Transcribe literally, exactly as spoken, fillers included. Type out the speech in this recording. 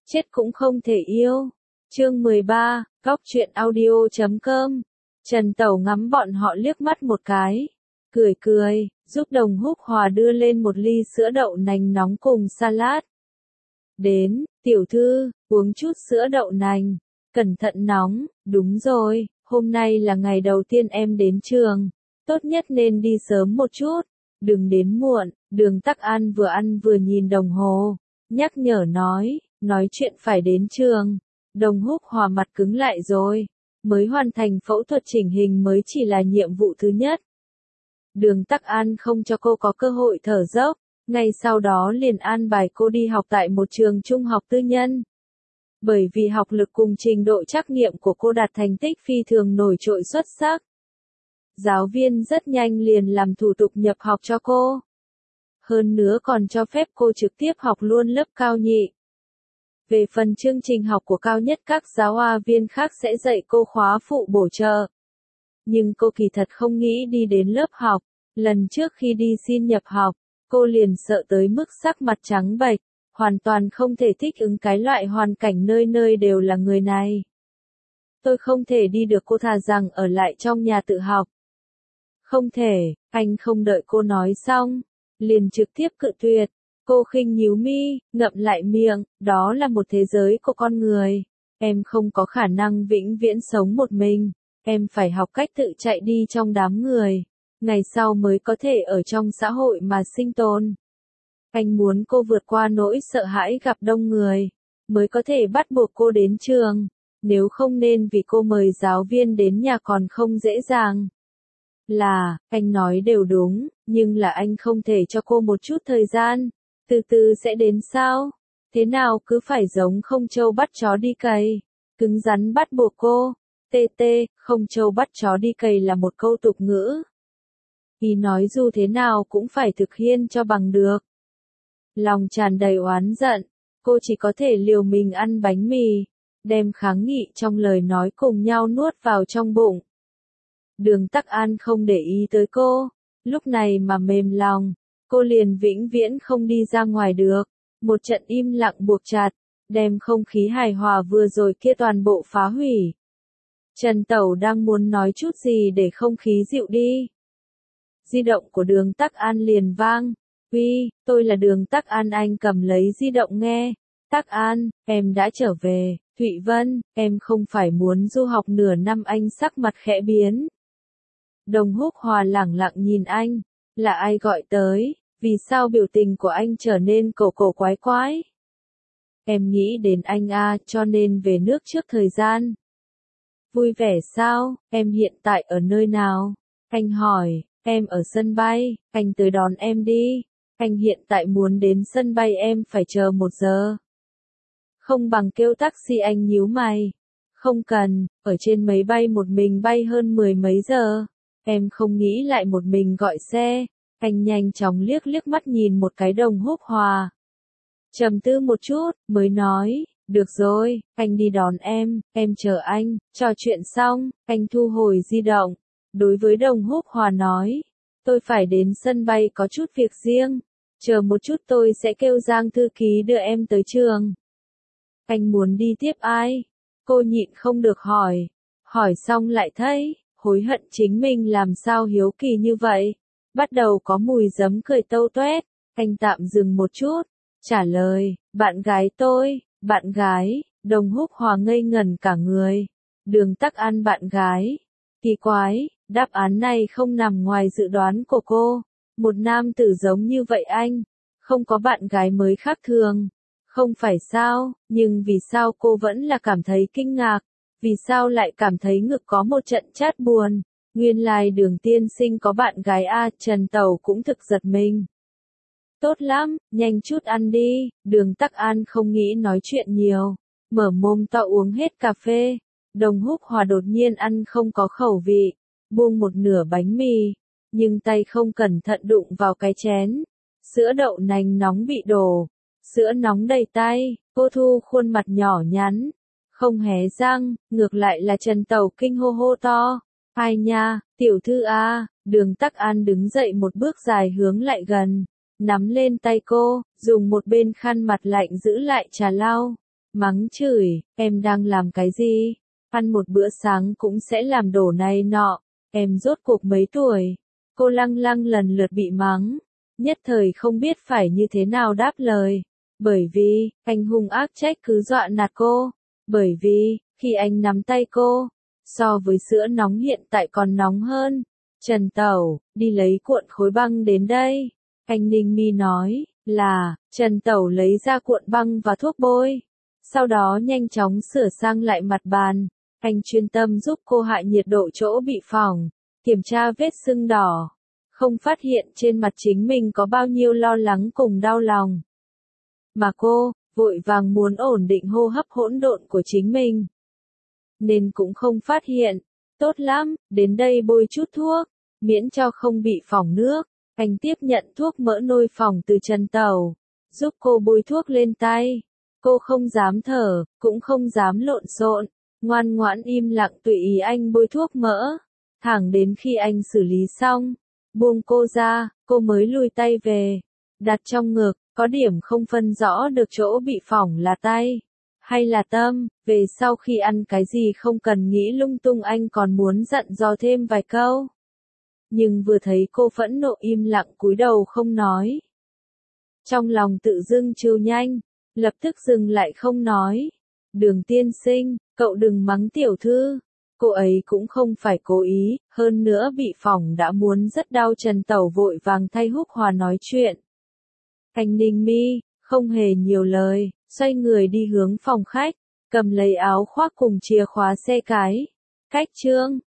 chết cũng không thể yêu. Chương mười ba, Góc truyện audio chấm com. Trần Tẩu ngắm bọn họ liếc mắt một cái, cười cười, giúp Đồng Húc Hòa đưa lên một ly sữa đậu nành nóng cùng salad. Đến, tiểu thư, uống chút sữa đậu nành, cẩn thận nóng, đúng rồi, hôm nay là ngày đầu tiên em đến trường, tốt nhất nên đi sớm một chút, đừng đến muộn. Đường Tắc An vừa ăn vừa nhìn đồng hồ, nhắc nhở nói, nói chuyện phải đến trường. Đồng Húc Hòa mặt cứng lại rồi, mới hoàn thành phẫu thuật chỉnh hình mới chỉ là nhiệm vụ thứ nhất. Đường Tắc An không cho cô có cơ hội thở dốc, ngay sau đó liền an bài cô đi học tại một trường trung học tư nhân. Bởi vì học lực cùng trình độ trắc nghiệm của cô đạt thành tích phi thường nổi trội xuất sắc. Giáo viên rất nhanh liền làm thủ tục nhập học cho cô. Hơn nữa còn cho phép cô trực tiếp học luôn lớp cao nhị. Về phần chương trình học của cao nhất các giáo hoa viên khác sẽ dạy cô khóa phụ bổ trợ. Nhưng cô kỳ thật không nghĩ đi đến lớp học, lần trước khi đi xin nhập học, cô liền sợ tới mức sắc mặt trắng bệch, hoàn toàn không thể thích ứng cái loại hoàn cảnh nơi nơi đều là người này. Tôi không thể đi được, cô thà rằng ở lại trong nhà tự học. Không thể, anh không đợi cô nói xong, liền trực tiếp cự tuyệt. Cô khinh nhíu mi, ngậm lại miệng, đó là một thế giới của con người. Em không có khả năng vĩnh viễn sống một mình, em phải học cách tự chạy đi trong đám người, ngày sau mới có thể ở trong xã hội mà sinh tồn. Anh muốn cô vượt qua nỗi sợ hãi gặp đông người, mới có thể bắt buộc cô đến trường, nếu không nên vì cô mời giáo viên đến nhà còn không dễ dàng. Là, anh nói đều đúng, nhưng là anh không thể cho cô một chút thời gian. Từ từ sẽ đến sao? Thế nào cứ phải giống không trâu bắt chó đi cày, cứng rắn bắt buộc cô. Tê tê, không trâu bắt chó đi cày là một câu tục ngữ. Ý nói dù thế nào cũng phải thực hiện cho bằng được. Lòng tràn đầy oán giận, cô chỉ có thể liều mình ăn bánh mì, đem kháng nghị trong lời nói cùng nhau nuốt vào trong bụng. Đường Tắc An không để ý tới cô, lúc này mà mềm lòng. Cô liền vĩnh viễn không đi ra ngoài được, một trận im lặng buộc chặt, đem không khí hài hòa vừa rồi kia toàn bộ phá hủy. Trần Tẩu đang muốn nói chút gì để không khí dịu đi. Di động của Đường Tắc An liền vang, uy, tôi là Đường Tắc An. Anh cầm lấy di động nghe, Tắc An, em đã trở về, Thụy Vân, em không phải muốn du học nửa năm. Anh sắc mặt khẽ biến. Đồng Húc Hòa lẳng lặng nhìn anh. Là ai gọi tới? Vì sao biểu tình của anh trở nên cổ cổ quái quái? Em nghĩ đến anh a, cho nên về nước trước thời gian. Vui vẻ sao? Em hiện tại ở nơi nào? Anh hỏi. Em ở sân bay, anh tới đón em đi. Anh hiện tại muốn đến sân bay, em phải chờ một giờ. Không bằng kêu taxi. Anh nhíu mày. Không cần, ở trên máy bay một mình bay hơn mười mấy giờ. Em không nghĩ lại một mình gọi xe. Anh nhanh chóng liếc liếc mắt nhìn một cái Đồng Húc Hòa. Trầm tư một chút, mới nói, được rồi, anh đi đón em, em chờ anh. Trò chuyện xong, anh thu hồi di động. Đối với Đồng Húc Hòa nói, tôi phải đến sân bay có chút việc riêng. Chờ một chút, tôi sẽ kêu Giang thư ký đưa em tới trường. Anh muốn đi tiếp ai? Cô nhịn không được hỏi. Hỏi xong lại thấy, hối hận chính mình làm sao hiếu kỳ như vậy. Bắt đầu có mùi giấm cười tâu tuét. Anh tạm dừng một chút, trả lời, bạn gái tôi. Bạn gái? Đồng Húc Hòa ngây ngẩn cả người. Đường Tắc An bạn gái? Kỳ quái, đáp án này không nằm ngoài dự đoán của cô. Một nam tử giống như vậy anh, không có bạn gái mới khác thường. Không phải sao, nhưng vì sao cô vẫn là cảm thấy kinh ngạc? Vì sao lại cảm thấy ngực có một trận chát buồn? Nguyên lai Đường tiên sinh có bạn gái a. Trần Tẩu cũng thực giật mình. Tốt lắm, nhanh chút ăn đi. Đường Tắc An không nghĩ nói chuyện nhiều, mở mồm to uống hết cà phê. Đồng Húc Hòa đột nhiên ăn không có khẩu vị, buông một nửa bánh mì, nhưng tay không cẩn thận đụng vào cái chén. Sữa đậu nành nóng bị đổ, sữa nóng đầy tay. Cô thu khuôn mặt nhỏ nhắn, không hé răng, ngược lại là Trần Tẩu kinh hô hô to. Ai nha, tiểu thư a. Đường Tắc An đứng dậy một bước dài hướng lại gần, nắm lên tay cô, dùng một bên khăn mặt lạnh giữ lại trà lau. mắng chửi, em đang làm cái gì? Ăn một bữa sáng cũng sẽ làm đổ này nọ, em rốt cuộc mấy tuổi? Cô Lăng Lăng lần lượt bị mắng, nhất thời không biết phải như thế nào đáp lời. Bởi vì, anh hung ác trách cứ dọa nạt cô. Bởi vì, khi anh nắm tay cô, so với sữa nóng hiện tại còn nóng hơn. Trần Tẩu, đi lấy cuộn khối băng đến đây. Anh Ninh Mi nói, là, Trần Tẩu lấy ra cuộn băng và thuốc bôi. Sau đó nhanh chóng sửa sang lại mặt bàn. Anh chuyên tâm giúp cô hạ nhiệt độ chỗ bị phỏng, kiểm tra vết sưng đỏ. Không phát hiện trên mặt chính mình có bao nhiêu lo lắng cùng đau lòng. Mà cô, vội vàng muốn ổn định hô hấp hỗn độn của chính mình. Nên cũng không phát hiện. Tốt lắm, đến đây bôi chút thuốc, miễn cho không bị phỏng nước. Anh tiếp nhận thuốc mỡ nôi phỏng từ Trần Tẩu, giúp cô bôi thuốc lên tay. Cô không dám thở, cũng không dám lộn xộn, ngoan ngoãn im lặng tùy ý anh bôi thuốc mỡ. Thẳng đến khi anh xử lý xong, buông cô ra, cô mới lùi tay về, đặt trong ngực, có điểm không phân rõ được chỗ bị phỏng là tay hay là tâm. Về sau khi ăn cái gì không cần nghĩ lung tung, anh còn muốn dặn dò thêm vài câu. Nhưng vừa thấy cô phẫn nộ im lặng cúi đầu không nói, trong lòng tự dưng trêu nhanh, lập tức dừng lại không nói. Đường tiên sinh, cậu đừng mắng tiểu thư, cô ấy cũng không phải cố ý, hơn nữa bị phỏng đã muốn rất đau. Trần Tẩu vội vàng thay Húc Hòa nói chuyện. Anh Ninh Mi, không hề nhiều lời, xoay người đi hướng phòng khách, cầm lấy áo khoác cùng chìa khóa xe cái. Cách trương,